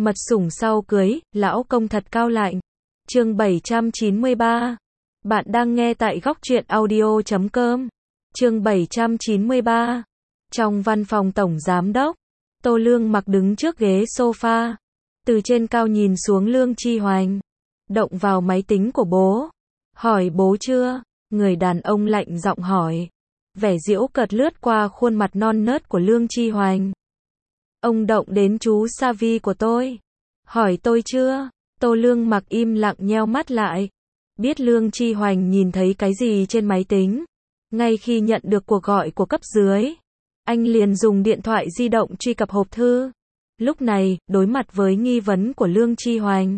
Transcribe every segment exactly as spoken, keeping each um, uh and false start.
Mật sủng sau cưới, lão công thật cao lạnh. Chương bảy trăm chín mươi ba. Bạn đang nghe tại góc truyện audio chấm com. Chương bảy trăm chín mươi ba. Trong văn phòng tổng giám đốc, Tô Lương Mặc đứng trước ghế sofa, từ trên cao nhìn xuống Lương Chi Hoành, động vào máy tính của bố. Hỏi bố chưa? Người đàn ông lạnh giọng hỏi. Vẻ giễu cợt lướt qua khuôn mặt non nớt của Lương Chi Hoành. Ông động đến chú Savi của tôi. Hỏi tôi chưa? Tô Lương Mặc im lặng nheo mắt lại. Biết Lương Chi Hoành nhìn thấy cái gì trên máy tính. Ngay khi nhận được cuộc gọi của cấp dưới, anh liền dùng điện thoại di động truy cập hộp thư. Lúc này, đối mặt với nghi vấn của Lương Chi Hoành,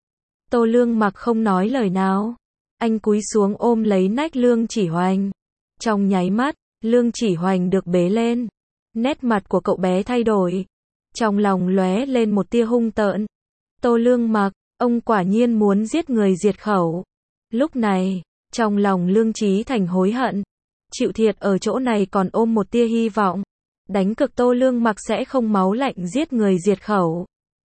Tô Lương Mặc không nói lời nào. Anh cúi xuống ôm lấy nách Lương Chỉ Hoành. Trong nháy mắt, Lương Chỉ Hoành được bế lên. Nét mặt của cậu bé thay đổi. Trong lòng lóe lên một tia hung tợn. Tô Lương Mặc, ông quả nhiên muốn giết người diệt khẩu. Lúc này, trong lòng Lương Chí Thành hối hận. Chịu thiệt ở chỗ này còn ôm một tia hy vọng. Đánh cực Tô Lương Mặc sẽ không máu lạnh giết người diệt khẩu.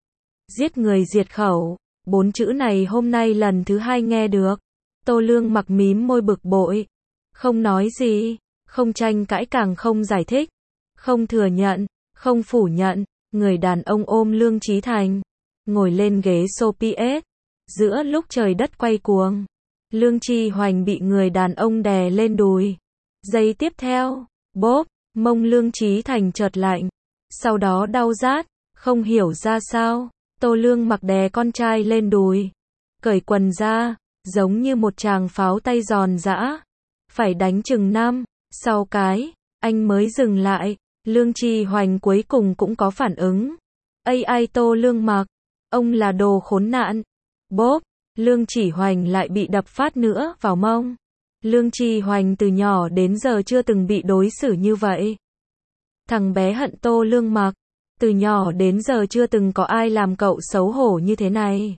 Giết người diệt khẩu, bốn chữ này hôm nay lần thứ hai nghe được. Tô Lương Mặc mím môi bực bội. Không nói gì, không tranh cãi càng không giải thích. Không thừa nhận, không phủ nhận. Người đàn ông ôm Lương Chí Thành, ngồi lên ghế sofa. Giữa lúc trời đất quay cuồng, Lương Chi Hoành bị người đàn ông đè lên đùi. Giây tiếp theo, bốp, mông Lương Chí Thành chợt lạnh. Sau đó đau rát, không hiểu ra sao. Tô Lương Mặc đè con trai lên đùi, cởi quần ra, giống như một tràng pháo tay giòn giã. Phải đánh chừng năm, sau cái, anh mới dừng lại. Lương Chi Hoành cuối cùng cũng có phản ứng. Ây ai Tô Lương Mặc, ông là đồ khốn nạn. Bốp, Lương Chỉ Hoành lại bị đập phát nữa vào mông. Lương Chi Hoành từ nhỏ đến giờ chưa từng bị đối xử như vậy. Thằng bé hận Tô Lương Mặc. Từ nhỏ đến giờ chưa từng có ai làm cậu xấu hổ như thế này.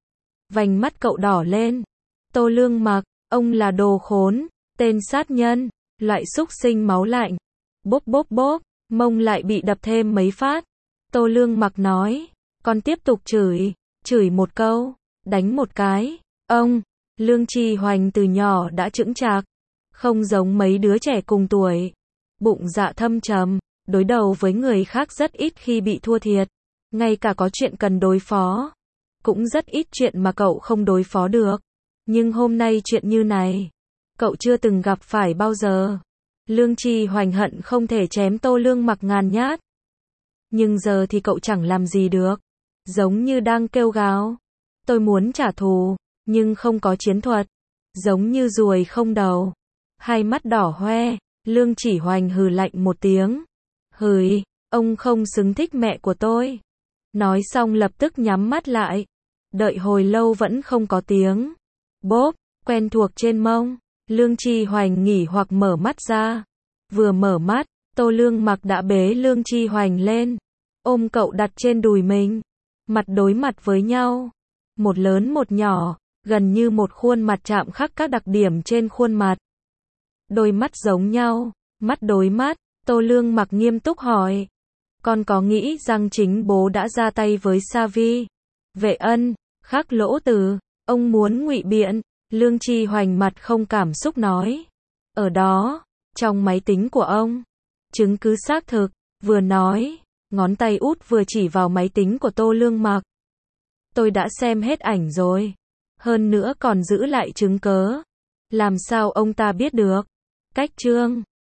Vành mắt cậu đỏ lên. Tô Lương Mặc, ông là đồ khốn, tên sát nhân, loại xúc sinh máu lạnh. Bốp bốp bốp, mông lại bị đập thêm mấy phát. Tô Lương Mặc nói, con tiếp tục chửi, chửi một câu, đánh một cái. Ông, Lương Chi Hoành từ nhỏ đã chững chạc, không giống mấy đứa trẻ cùng tuổi. Bụng dạ thâm trầm, đối đầu với người khác rất ít khi bị thua thiệt. Ngay cả có chuyện cần đối phó, cũng rất ít chuyện mà cậu không đối phó được. Nhưng hôm nay chuyện như này, cậu chưa từng gặp phải bao giờ. Lương Chi Hoành hận không thể chém Tô Lương Mặc ngàn nhát. Nhưng giờ thì cậu chẳng làm gì được. Giống như đang kêu gào. Tôi muốn trả thù, nhưng không có chiến thuật. Giống như ruồi không đầu. Hai mắt đỏ hoe, Lương Chỉ Hoành hừ lạnh một tiếng. Hừi, ông không xứng thích mẹ của tôi. Nói xong lập tức nhắm mắt lại. Đợi hồi lâu vẫn không có tiếng. Bốp, quen thuộc trên mông. Lương Chi Hoành nghỉ hoặc mở mắt ra. Vừa mở mắt, Tô Lương Mặc đã bế Lương Chi Hoành lên, ôm cậu đặt trên đùi mình. Mặt đối mặt với nhau. Một lớn một nhỏ, gần như một khuôn mặt chạm khắc các đặc điểm trên khuôn mặt. Đôi mắt giống nhau, mắt đối mắt. Tô Lương Mặc nghiêm túc hỏi. Con có nghĩ rằng chính bố đã ra tay với Savi? Vệ Ân, khắc lỗ từ, ông muốn ngụy biện. Lương Chi Hoành mặt không cảm xúc nói. Ở đó, trong máy tính của ông, chứng cứ xác thực. Vừa nói, ngón tay út vừa chỉ vào máy tính của Tô Lương Mặc. Tôi đã xem hết ảnh rồi. Hơn nữa còn giữ lại chứng cớ. Làm sao ông ta biết được? Cách chương